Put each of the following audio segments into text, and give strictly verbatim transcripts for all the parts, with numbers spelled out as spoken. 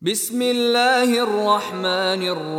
بسم الله الرحمن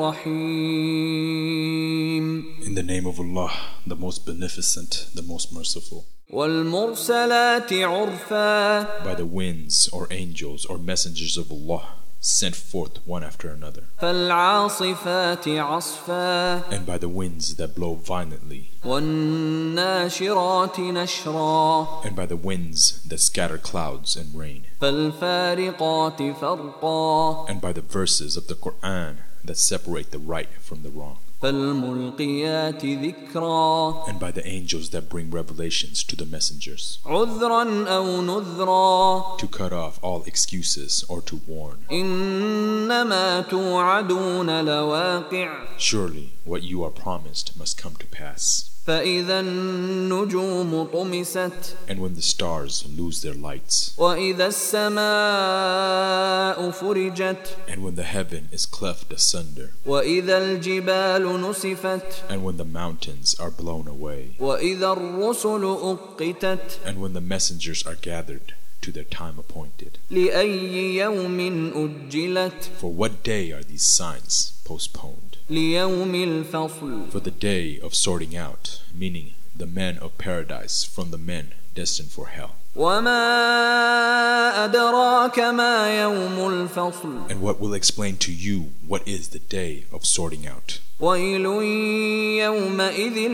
الرحيم. In the name of Allah, the most beneficent, the most merciful. والمرسلات عرفا. By the winds or angels or messengers of Allah sent forth one after another. فالعاصفات عصفا. And by the winds that blow violently. والناشرات نشرا. And by the winds that scatter clouds and rain. فالفارقات فرقا. And by the verses of the Quran that separate the right from the wrong. فالملقيات ذكرا. And by the angels that bring revelations to the messengers. عذرا أو نذرا. To cut off all excuses or to warn. إنما توعدون لواقع. Surely what you are promised must come to pass. فإذا النجوم طمست. And when the stars lose their lights. وإذا السماء فرجت. And when the heaven is cleft asunder. وإذا الجبال نسفت. And when the mountains are blown away. وإذا الرسل أقتت. And when the messengers are gathered to their time appointed. لأي يوم أجلت. For what day are these signs postponed? ليوم الفصل. For the day of sorting out, meaning the men of paradise from the men destined for hell. وما أدراك ما يوم الفصل. And what will explain to you what is the day of sorting out? ويل يومئذ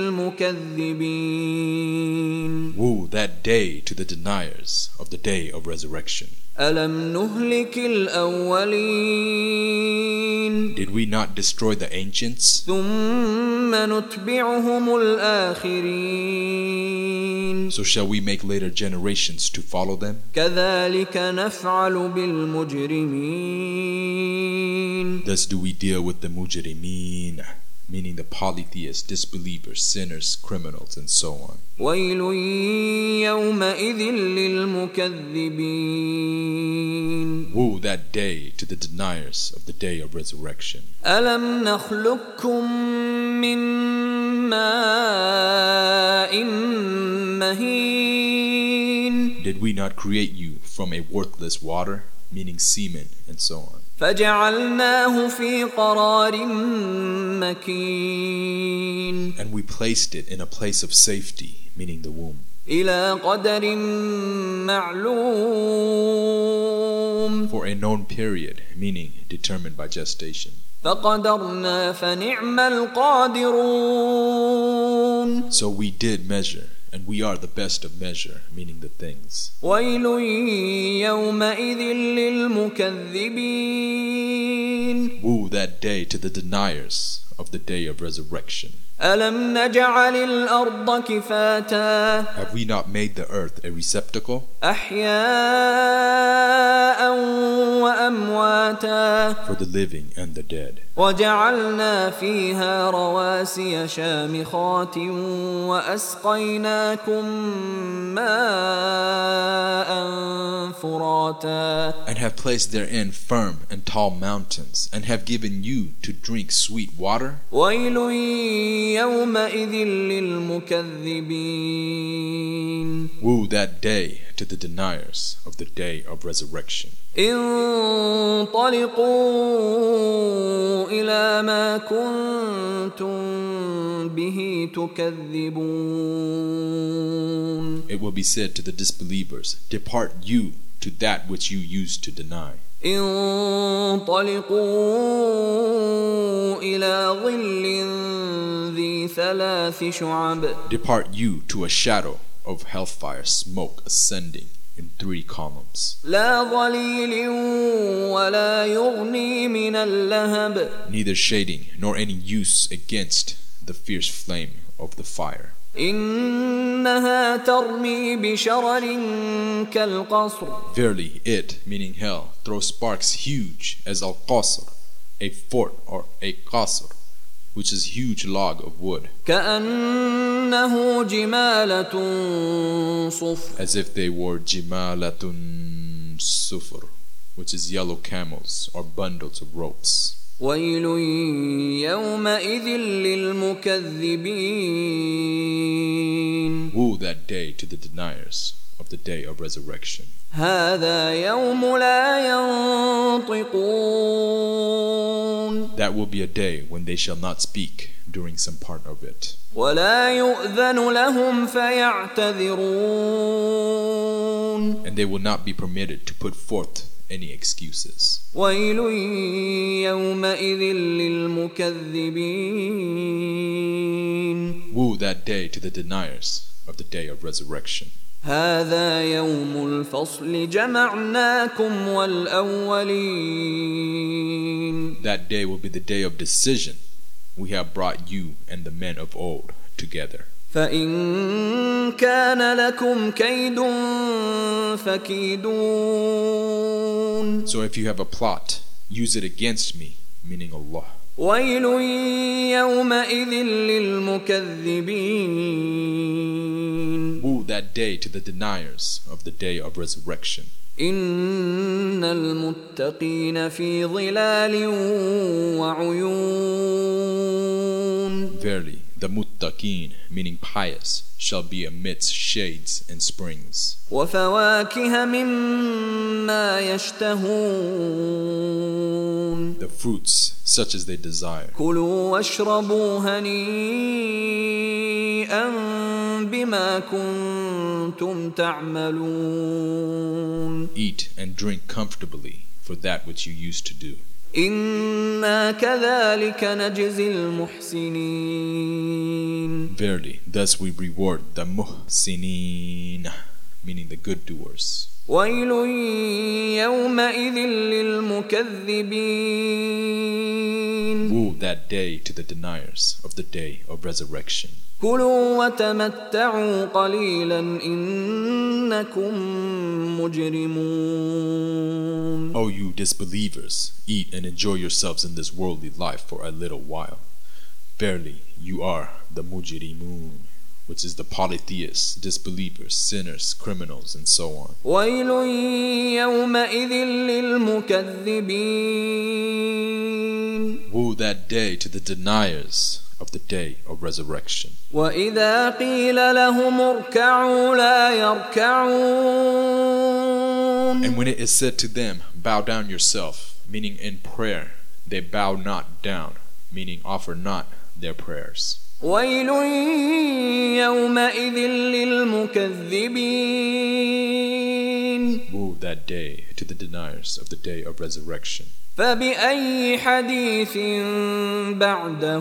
للمكذبين. Woe that day to the deniers of the day of resurrection. ألم نهلك الأولين. Did we not destroy the ancients? ثم نتبعهم الآخرين. So shall we make later generations to follow them? كذلك نفعل بالمجرمين. Thus do we deal with the mujrimeen, meaning the polytheists, disbelievers, sinners, criminals, and so on. ويل يومئذ للمكذبين. Woe that day to the deniers of the day of resurrection. ألم نخلقكم من ماء مهين. Did we not create you from a worthless water, meaning semen, and so on? فجعلناه في قرار مكين. And we placed it in a place of safety, meaning the womb. إلى قدر معلوم. For a known period, meaning determined by gestation. فقدرنا فنعم القادرون. So we did measure, and we are the best of measure, meaning the things. ويل يومئذ للمكذبين. Woe that day to the deniers of the day of resurrection. ألم نجعل الأرض كفاتا. Have we not made the earth a receptacle? أحياء وأمواتا. For the living and the dead. وجعلنا فيها رواسي شامخات وأسقيناكم ماء فراتا. And have placed therein firm and tall mountains, and have given you to drink sweet water. ويل يومئذ للمكذبين. Woe that day to the deniers of the day of resurrection. انطلقوا إلى ما كنتم به تكذبون. It will be said to the disbelievers, depart you to that which you used to deny. انطلقوا إلى ظل ذي ثلاث شعب. Depart you to a shadow of hellfire smoke ascending in three columns. لا ظليل ولا يغني من اللهب. Neither shading nor any use against the fierce flame of the fire. إنها ترمي بشرر كالقصر. Verily it, meaning hell, throws sparks huge as al-qasr, a fort or a qasr, which is huge log of wood. كأنه جمالة صفر. As if they were jimalatun sufr, which is yellow camels or bundles of ropes. ويل يومئذ للمكذبين. Woe that day to the deniers of of the day of resurrection. هذا يوم لا ينطقون. That will be a day when they shall not speak during some part of it. ولا يؤذن لهم فيعتذرون. And they will not be permitted to put forth any excuses. ويل يومئذ للمكذبين. Woe that day to the deniers of the day of resurrection. هذا يوم الفصل جمعناكم والأولين. That day will be the day of decision. We have brought you and the men of old together. فإن كان لكم كيد فكيدون. So if you have a plot, use it against me, meaning Allah. ويل يومئذ للمكذبين. Woe that day to the deniers of the day of resurrection. إن المتقين في ظلال وعيون. Verily, the muttaqeen, meaning pious, shall be amidst shades and springs. وفواكه مما يشتهون. The fruits, such as they desire. كلوا واشربوا هنيئا بما كنتم تعملون. Eat and drink comfortably for that which you used to do. إنا كذلك نجزي المحسنين. Verily, thus we reward the muhsinin, meaning the good doers. ويل يومئذ للمكذبين. Woe that day to the deniers of the day of resurrection. كلوا وتمتعوا قليلا إنكم مجرمون. O you disbelievers, eat and enjoy yourselves in this worldly life for a little while. Verily, you are the mujrimun, which is the polytheists, disbelievers, sinners, criminals, and so on. ويل يومئذ للمكذبين. Woe that day to the deniers of the day of resurrection. وإذا قيل لهم اركعوا لا يركعون. And when it is said to them, bow down yourself, meaning in prayer, they bow not down, meaning offer not their prayers. ويل يومئذ للمكذبين. Woe that day to the deniers of the day of resurrection. فبأي حديث بعده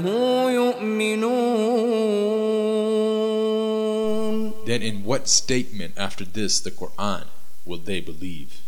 يؤمنون. Then in what statement after this the Quran will they believe?